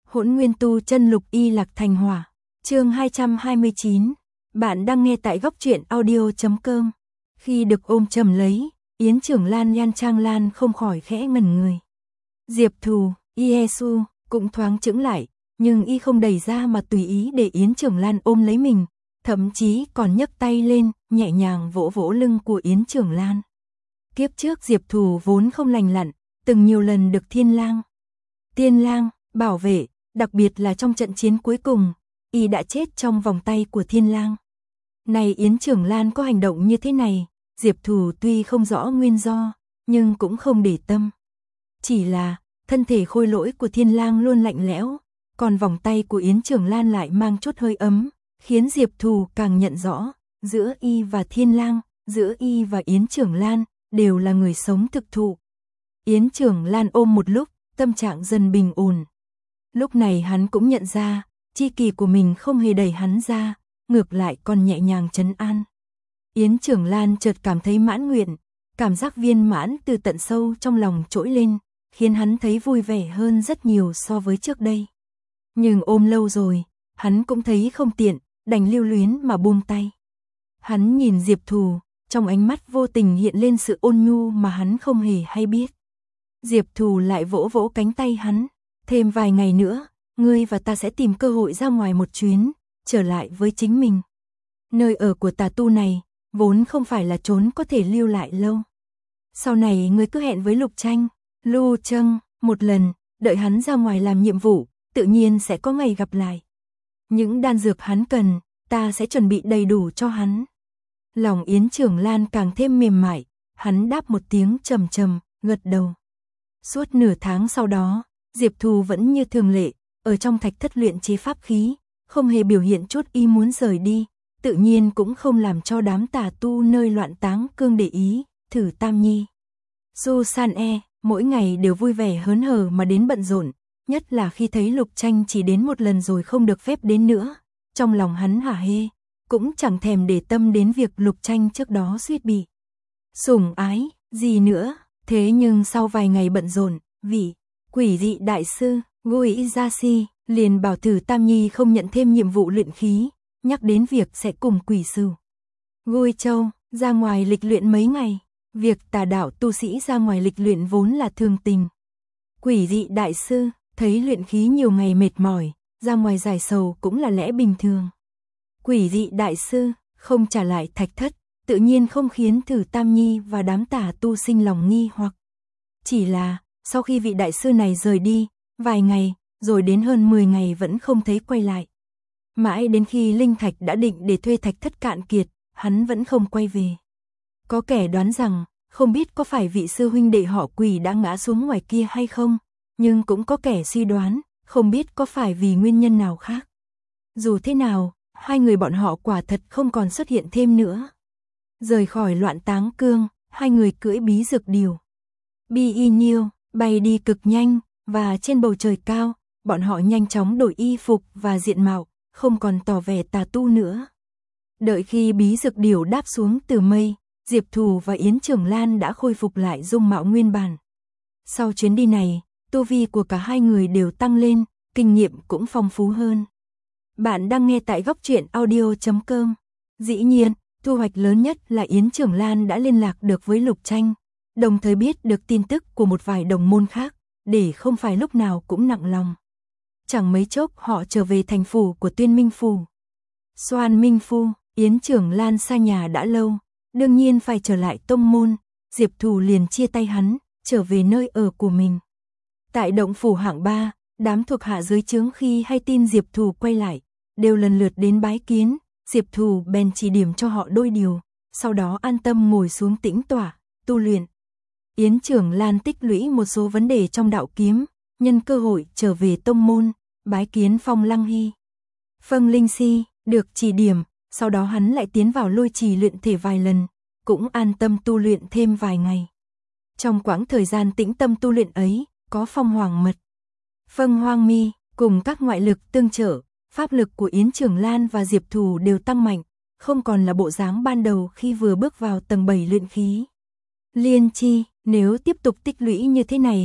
Hỗn Nguyên Tu Chân Lục Y Lạc Thành Hỏa, chương 229. Bạn đang nghe tại góc truyện audio.com. Khi được ôm chầm lấy, Yến Trưởng Lan Nhan Trang Lan không khỏi khẽ ngẩn người. Diệp Thù, Yesu cũng thoáng chững lại, nhưng y không đẩy ra mà tùy ý để Yến Trưởng Lan ôm lấy mình, thậm chí còn nhấc tay lên, nhẹ nhàng vỗ vỗ lưng của Yến Trưởng Lan. Kiếp trước Diệp Thù vốn không lành lặn, từng nhiều lần được Tiên Lang bảo vệ, đặc biệt là trong trận chiến cuối cùng, y đã chết trong vòng tay của Thiên Lang. Này Yến Trưởng Lan có hành động như thế này, Diệp Thù tuy không rõ nguyên do, nhưng cũng không để tâm. Chỉ là, thân thể khôi lỗi của Thiên Lang luôn lạnh lẽo, còn vòng tay của Yến Trưởng Lan lại mang chút hơi ấm, khiến Diệp Thù càng nhận rõ, giữa y và Thiên Lang, giữa y và Yến Trưởng Lan, đều là người sống thực thụ. Yến Trưởng Lan ôm một lúc, tâm trạng dần bình ổn. Lúc này hắn cũng nhận ra, chi kỷ của mình không hề đẩy hắn ra, ngược lại còn nhẹ nhàng trấn an. Yến Trưởng Lan chợt cảm thấy mãn nguyện, cảm giác viên mãn từ tận sâu trong lòng trỗi lên, khiến hắn thấy vui vẻ hơn rất nhiều so với trước đây. Nhưng ôm lâu rồi, hắn cũng thấy không tiện, đành lưu luyến mà buông tay. Hắn nhìn Diệp Thù, trong ánh mắt vô tình hiện lên sự ôn nhu mà hắn không hề hay biết. Diệp Thù lại vỗ vỗ cánh tay hắn, thêm vài ngày nữa, ngươi và ta sẽ tìm cơ hội ra ngoài một chuyến, trở lại với chính mình. Nơi ở của tà tu này, vốn không phải là chốn có thể lưu lại lâu. Sau này ngươi cứ hẹn với Lục Tranh, Lưu Trâng, một lần, đợi hắn ra ngoài làm nhiệm vụ, tự nhiên sẽ có ngày gặp lại. Những đan dược hắn cần, ta sẽ chuẩn bị đầy đủ cho hắn. Lòng Yến Trưởng Lan càng thêm mềm mại, hắn đáp một tiếng trầm trầm, gật đầu. Suốt nửa tháng sau đó, Diệp Thù vẫn như thường lệ, ở trong thạch thất luyện chế pháp khí, không hề biểu hiện chút ý muốn rời đi, tự nhiên cũng không làm cho đám tà tu nơi Loạn Táng Cương để ý, Thử Tam Nhi. Su San E, mỗi ngày đều vui vẻ hớn hở mà đến bận rộn, nhất là khi thấy Lục Tranh chỉ đến một lần rồi không được phép đến nữa, trong lòng hắn hả hê, cũng chẳng thèm để tâm đến việc Lục Tranh trước đó suýt bị sủng ái, gì nữa. Thế nhưng sau vài ngày bận rộn, vị quỷ dị đại sư, Gui Gia Si, liền bảo Thử Tam Nhi không nhận thêm nhiệm vụ luyện khí, nhắc đến việc sẽ cùng quỷ sư Gui Châu, ra ngoài lịch luyện mấy ngày, việc tà đạo tu sĩ ra ngoài lịch luyện vốn là thường tình. Quỷ dị đại sư, thấy luyện khí nhiều ngày mệt mỏi, ra ngoài giải sầu cũng là lẽ bình thường. Quỷ dị đại sư, không trả lại thạch thất, tự nhiên không khiến Thử Tam Nhi và đám tà tu sinh lòng nghi hoặc. Chỉ là, sau khi vị đại sư này rời đi, vài ngày, rồi đến hơn 10 ngày vẫn không thấy quay lại. Mãi đến khi linh thạch đã định để thuê thạch thất cạn kiệt, hắn vẫn không quay về. Có kẻ đoán rằng, không biết có phải vị sư huynh đệ họ Quỷ đã ngã xuống ngoài kia hay không, nhưng cũng có kẻ suy đoán, không biết có phải vì nguyên nhân nào khác. Dù thế nào, hai người bọn họ quả thật không còn xuất hiện thêm nữa. Rời khỏi Loạn Táng Cương, hai người cưỡi bí dược điều. Bi y nhiêu, bay đi cực nhanh, và trên bầu trời cao, bọn họ nhanh chóng đổi y phục và diện mạo, không còn tỏ vẻ tà tu nữa. Đợi khi bí dược điều đáp xuống từ mây, Diệp Thù và Yến Trưởng Lan đã khôi phục lại dung mạo nguyên bản. Sau chuyến đi này, tu vi của cả hai người đều tăng lên, kinh nghiệm cũng phong phú hơn. Bạn đang nghe tại góc truyện audio.com. Dĩ nhiên, thu hoạch lớn nhất là Yến Trưởng Lan đã liên lạc được với Lục Tranh, đồng thời biết được tin tức của một vài đồng môn khác, để không phải lúc nào cũng nặng lòng. Chẳng mấy chốc họ trở về thành phủ của Tuyên Minh Phủ. Soan Minh Phu, Yến Trưởng Lan xa nhà đã lâu, đương nhiên phải trở lại tông môn, Diệp Thù liền chia tay hắn, trở về nơi ở của mình. Tại động phủ hạng 3, đám thuộc hạ dưới trướng khi hay tin Diệp Thù quay lại, đều lần lượt đến bái kiến, Diệp Thù bèn chỉ điểm cho họ đôi điều, sau đó an tâm ngồi xuống tĩnh tọa, tu luyện. Yến Trưởng Lan tích lũy một số vấn đề trong đạo kiếm, nhân cơ hội trở về tông môn, bái kiến Phong Lăng Hy. Phong Linh Si, được chỉ điểm, sau đó hắn lại tiến vào lôi trì luyện thể vài lần, cũng an tâm tu luyện thêm vài ngày. Trong quãng thời gian tĩnh tâm tu luyện ấy, có Phong Hoàng Mật, Phong Hoang Mi, cùng các ngoại lực tương trợ, pháp lực của Yến Trưởng Lan và Diệp Thù đều tăng mạnh, không còn là bộ dáng ban đầu khi vừa bước vào tầng 7 luyện khí. Liên Chi, nếu tiếp tục tích lũy như thế này,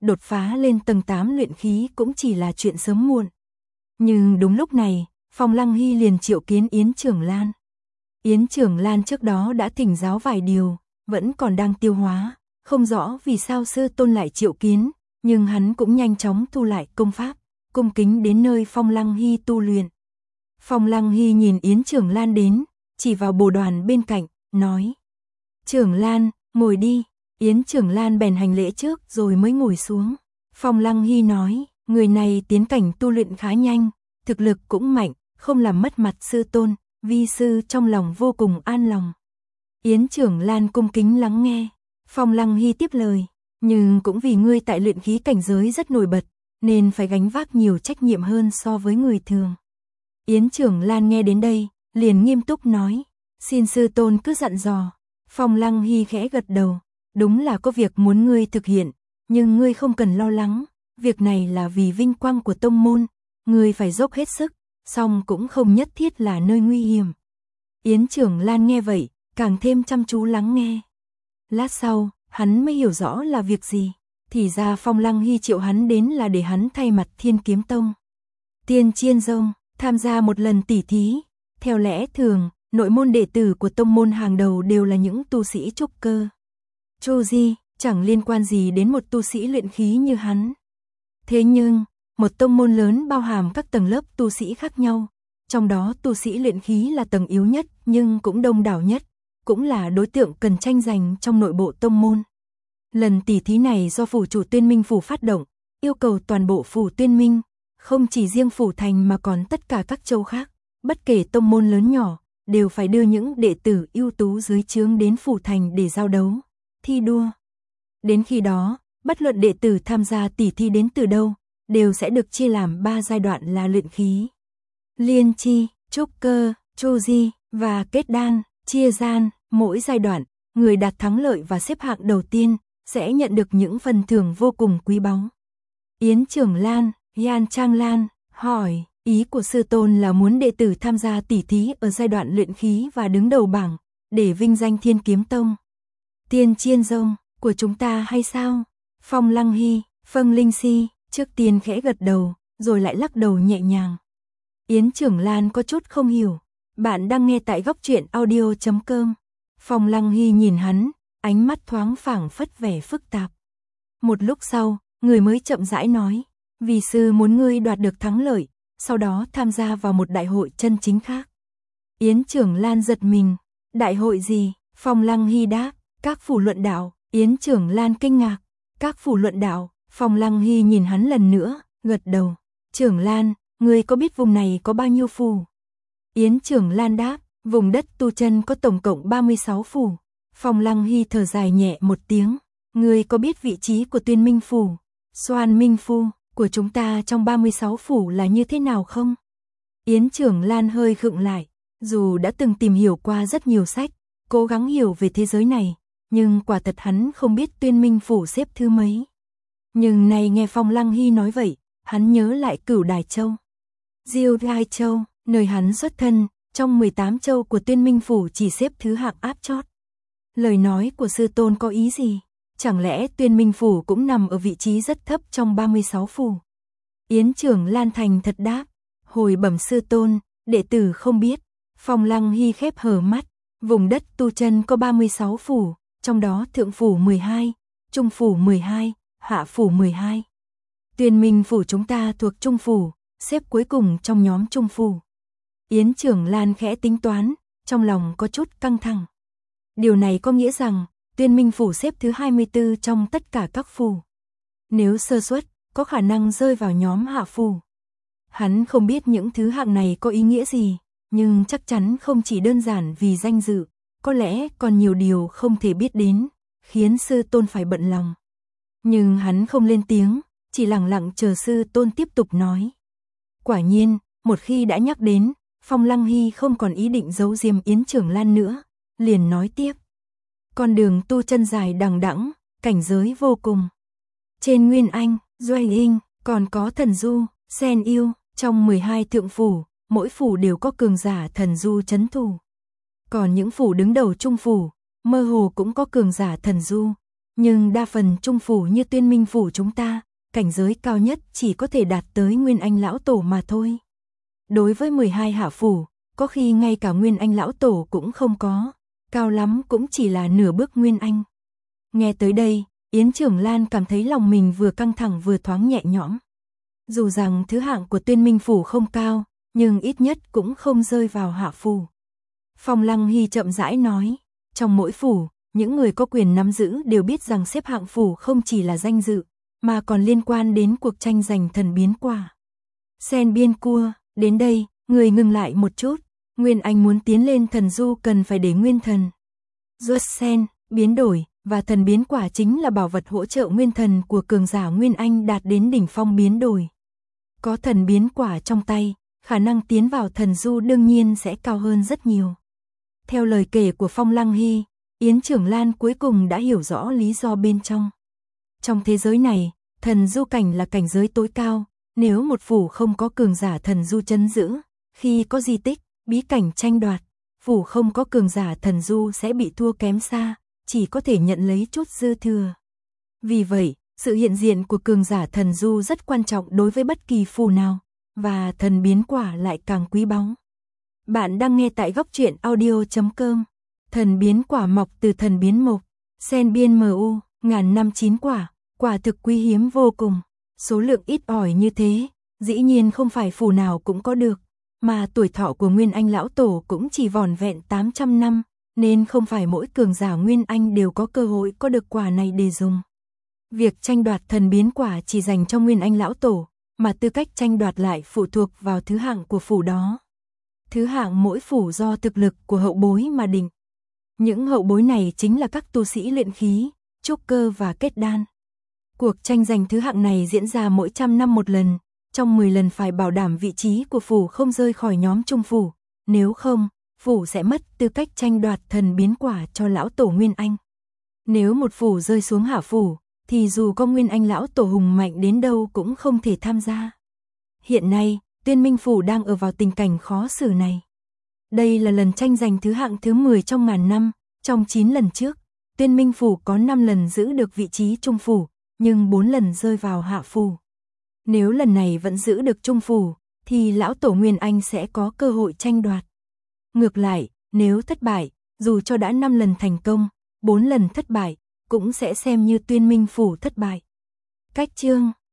đột phá lên tầng 8 luyện khí cũng chỉ là chuyện sớm muộn. Nhưng đúng lúc này, Phong Lăng Hy liền triệu kiến Yến Trưởng Lan. Yến Trưởng Lan trước đó đã thỉnh giáo vài điều, vẫn còn đang tiêu hóa, không rõ vì sao sư tôn lại triệu kiến, nhưng hắn cũng nhanh chóng thu lại công pháp, cung kính đến nơi Phong Lăng Hy tu luyện. Phong Lăng Hy nhìn Yến Trưởng Lan đến, chỉ vào bồ đoàn bên cạnh, nói: Trưởng Lan, ngồi đi. Yến Trưởng Lan bèn hành lễ trước rồi mới ngồi xuống. Phong Lăng Hy nói: người này tiến cảnh tu luyện khá nhanh, thực lực cũng mạnh, không làm mất mặt sư tôn, vi sư trong lòng vô cùng an lòng. Yến Trưởng Lan cung kính lắng nghe. Phong Lăng Hy tiếp lời: nhưng cũng vì ngươi tại luyện khí cảnh giới rất nổi bật, nên phải gánh vác nhiều trách nhiệm hơn so với người thường. Yến Trưởng Lan nghe đến đây, liền nghiêm túc nói: xin sư tôn cứ dặn dò. Phong Lăng Hy khẽ gật đầu: đúng là có việc muốn ngươi thực hiện, nhưng ngươi không cần lo lắng, việc này là vì vinh quang của tông môn, ngươi phải dốc hết sức, song cũng không nhất thiết là nơi nguy hiểm. Yến Trưởng Lan nghe vậy, càng thêm chăm chú lắng nghe. Lát sau, hắn mới hiểu rõ là việc gì, thì ra Phong Lăng Hy triệu hắn đến là để hắn thay mặt Thiên Kiếm Tông, Tiên Chiên Dông, tham gia một lần tỉ thí. Theo lẽ thường, nội môn đệ tử của tông môn hàng đầu đều là những tu sĩ trúc cơ. Choji, chẳng liên quan gì đến một tu sĩ luyện khí như hắn. Thế nhưng, một tông môn lớn bao hàm các tầng lớp tu sĩ khác nhau, trong đó tu sĩ luyện khí là tầng yếu nhất nhưng cũng đông đảo nhất, cũng là đối tượng cần tranh giành trong nội bộ tông môn. Lần tỉ thí này do phủ chủ Tuyên Minh phủ phát động, yêu cầu toàn bộ phủ Tuyên Minh, không chỉ riêng phủ thành mà còn tất cả các châu khác, bất kể tông môn lớn nhỏ, đều phải đưa những đệ tử ưu tú dưới trướng đến phủ thành để giao đấu, thi đua. Đến khi đó, bất luận đệ tử tham gia tỉ thi đến từ đâu, đều sẽ được chia làm 3 giai đoạn là luyện khí, liên chi, trúc cơ, choji và kết đan, chia gian. Mỗi giai đoạn, người đạt thắng lợi và xếp hạng đầu tiên sẽ nhận được những phần thưởng vô cùng quý báu. Yến Trưởng Lan, Yan Trang Lan hỏi: ý của sư tôn là muốn đệ tử tham gia tỉ thí ở giai đoạn luyện khí và đứng đầu bảng, để vinh danh Thiên Kiếm Tông, Tiên Chiên Dông của chúng ta hay sao? Phong Lăng Hy, Phong Linh Si trước tiên khẽ gật đầu, rồi lại lắc đầu nhẹ nhàng. Yến Trưởng Lan có chút không hiểu. Bạn đang nghe tại góc truyện audio.com. Phong Lăng Hy nhìn hắn, ánh mắt thoáng phảng phất vẻ phức tạp. Một lúc sau, người mới chậm rãi nói: vì sư muốn ngươi đoạt được thắng lợi, sau đó tham gia vào một đại hội chân chính khác. Yến Trưởng Lan giật mình: đại hội gì? Phong Lăng Hy đáp: các phủ luận đạo. Yến Trưởng Lan kinh ngạc: các phủ luận đạo? Phong Lăng Hy nhìn hắn lần nữa, gật đầu: Trưởng Lan, ngươi có biết vùng này có bao nhiêu phủ? Yến Trưởng Lan đáp: vùng đất tu chân có tổng cộng 36 phủ. Phong Lăng Hy thở dài nhẹ một tiếng: ngươi có biết vị trí của Tuyên Minh phủ, Xoan Minh phủ của chúng ta trong 36 phủ là như thế nào không? Yến Trưởng Lan hơi khựng lại, dù đã từng tìm hiểu qua rất nhiều sách, cố gắng hiểu về thế giới này, nhưng quả thật hắn không biết Tuyên Minh phủ xếp thứ mấy. Nhưng nay nghe Phong Lăng Hy nói vậy, hắn nhớ lại Cửu Đài Châu, Diêu Đài Châu, nơi hắn xuất thân, trong 18 châu của Tuyên Minh phủ chỉ xếp thứ hạng áp chót. Lời nói của sư tôn có ý gì? Chẳng lẽ Tuyên Minh phủ cũng nằm ở vị trí rất thấp trong 36 phủ? Yến Trưởng Lan thành thật đáp: hồi bẩm sư tôn, đệ tử không biết. Phong Lăng Hy khép hờ mắt: vùng đất tu chân có 36 phủ, trong đó thượng phủ 12, trung phủ 12, hạ phủ 12. Tuyên Minh phủ chúng ta thuộc trung phủ, xếp cuối cùng trong nhóm trung phủ. Yến Trưởng Lan khẽ tính toán, trong lòng có chút căng thẳng. Điều này có nghĩa rằng Tuyên Minh phủ xếp thứ 24 trong tất cả các phủ. Nếu sơ suất, có khả năng rơi vào nhóm hạ phủ. Hắn không biết những thứ hạng này có ý nghĩa gì, nhưng chắc chắn không chỉ đơn giản vì danh dự, có lẽ còn nhiều điều không thể biết đến, khiến sư tôn phải bận lòng. Nhưng hắn không lên tiếng, chỉ lặng lặng chờ sư tôn tiếp tục nói. Quả nhiên, một khi đã nhắc đến, Phong Lăng Hy không còn ý định giấu diêm Yến Trưởng Lan nữa, liền nói tiếp. Con đường tu chân dài đằng đẵng, cảnh giới vô cùng. Trên Nguyên Anh, Doai Hinh, còn có Thần Du, Sen Yêu, trong 12 thượng phủ, mỗi phủ đều có cường giả Thần Du trấn thủ. Còn những phủ đứng đầu trung phủ, mơ hồ cũng có cường giả Thần Du. Nhưng đa phần trung phủ như Tuyên Minh phủ chúng ta, cảnh giới cao nhất chỉ có thể đạt tới Nguyên Anh lão tổ mà thôi. Đối với 12 hạ phủ, có khi ngay cả Nguyên Anh lão tổ cũng không có, cao lắm cũng chỉ là nửa bước Nguyên Anh. Nghe tới đây, Yến Trưởng Lan cảm thấy lòng mình vừa căng thẳng vừa thoáng nhẹ nhõm. Dù rằng thứ hạng của Tuyên Minh phủ không cao, nhưng ít nhất cũng không rơi vào hạ phủ. Phong Lăng Hy chậm rãi nói, trong mỗi phủ, những người có quyền nắm giữ đều biết rằng xếp hạng phủ không chỉ là danh dự, mà còn liên quan đến cuộc tranh giành thần biến quả. Sen biên cua, đến đây, người ngừng lại một chút, Nguyên Anh muốn tiến lên thần du cần phải để nguyên thần. Rốt sen, biến đổi, và thần biến quả chính là bảo vật hỗ trợ nguyên thần của cường giả Nguyên Anh đạt đến đỉnh phong biến đổi. Có thần biến quả trong tay, khả năng tiến vào thần du đương nhiên sẽ cao hơn rất nhiều. Theo lời kể của Phong Lăng Hy, Yến Trưởng Lan cuối cùng đã hiểu rõ lý do bên trong. Trong thế giới này, thần du cảnh là cảnh giới tối cao, nếu một phủ không có cường giả thần du trấn giữ, khi có di tích, bí cảnh tranh đoạt, phủ không có cường giả thần du sẽ bị thua kém xa, chỉ có thể nhận lấy chút dư thừa. Vì vậy, sự hiện diện của cường giả thần du rất quan trọng đối với bất kỳ phủ nào, và thần biến quả lại càng quý báu. Bạn đang nghe tại góc truyện audio.com. Thần biến quả mọc từ thần biến mộc, sen biên mu, ngàn năm 9 quả, quả thực quý hiếm vô cùng. Số lượng ít ỏi như thế, dĩ nhiên không phải phủ nào cũng có được, mà tuổi thọ của Nguyên Anh lão tổ cũng chỉ vỏn vẹn 800 năm, nên không phải mỗi cường giả Nguyên Anh đều có cơ hội có được quả này để dùng. Việc tranh đoạt thần biến quả chỉ dành cho Nguyên Anh lão tổ, mà tư cách tranh đoạt lại phụ thuộc vào thứ hạng của phủ đó. Thứ hạng mỗi phủ do thực lực của hậu bối mà định. Những hậu bối này chính là các tu sĩ luyện khí, trúc cơ và kết đan. Cuộc tranh giành thứ hạng này diễn ra mỗi 100 năm một lần, trong 10 lần phải bảo đảm vị trí của phủ không rơi khỏi nhóm trung phủ, nếu không, phủ sẽ mất tư cách tranh đoạt thần biến quả cho lão tổ Nguyên Anh. Nếu một phủ rơi xuống hạ phủ, thì dù có Nguyên Anh lão tổ hùng mạnh đến đâu cũng không thể tham gia. Hiện nay, Tuyên Minh phủ đang ở vào tình cảnh khó xử này. Đây là lần tranh giành thứ hạng thứ 10 trong ngàn năm, trong 9 lần trước, Tuyên Minh phủ có 5 lần giữ được vị trí trung phủ, nhưng 4 lần rơi vào hạ phủ. Nếu lần này vẫn giữ được trung phủ, thì lão tổ Nguyên Anh sẽ có cơ hội tranh đoạt. Ngược lại, nếu thất bại, dù cho đã 5 lần thành công, 4 lần thất bại, cũng sẽ xem như Tuyên Minh phủ thất bại. Cách chương